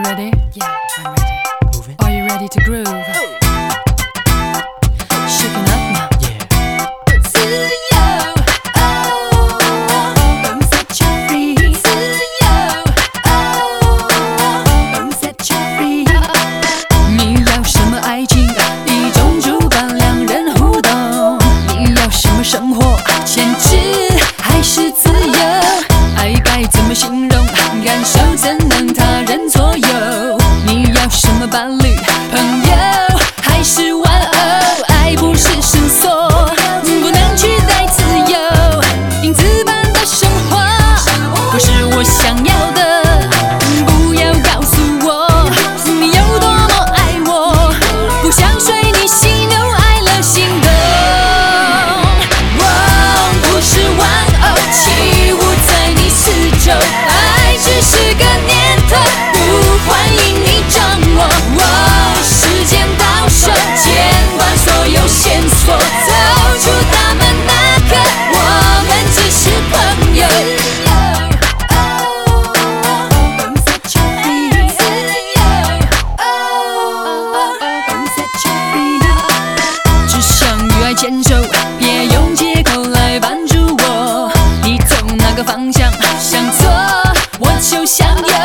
ready? Yeah, I'm ready. Move it. Are you ready to groove? Shaking up now. Yeah. 自由，oh, set you free. 自由，oh, set you free. 你要什么爱情？一种主板两人互动。你要什么生活？牵制还是自由？爱该怎么形容？感受怎能他人左右？你要什么伴侣？朋友还是玩偶？爱不是绳索，不能取代自由。影子般的生活，不是我想要的。不要告诉我你有多么爱我，不想随你喜怒哀乐心动。我不是玩偶，起舞在你四周，爱只是个念头，不欢迎你掌握。时间倒手，剪断所有线索，走出大门那刻，我们只是朋友。 set you free. 自由，oh, set you free. 只想与爱牵手，别用借口来绊住我。你走哪个方向？向左，我就向右。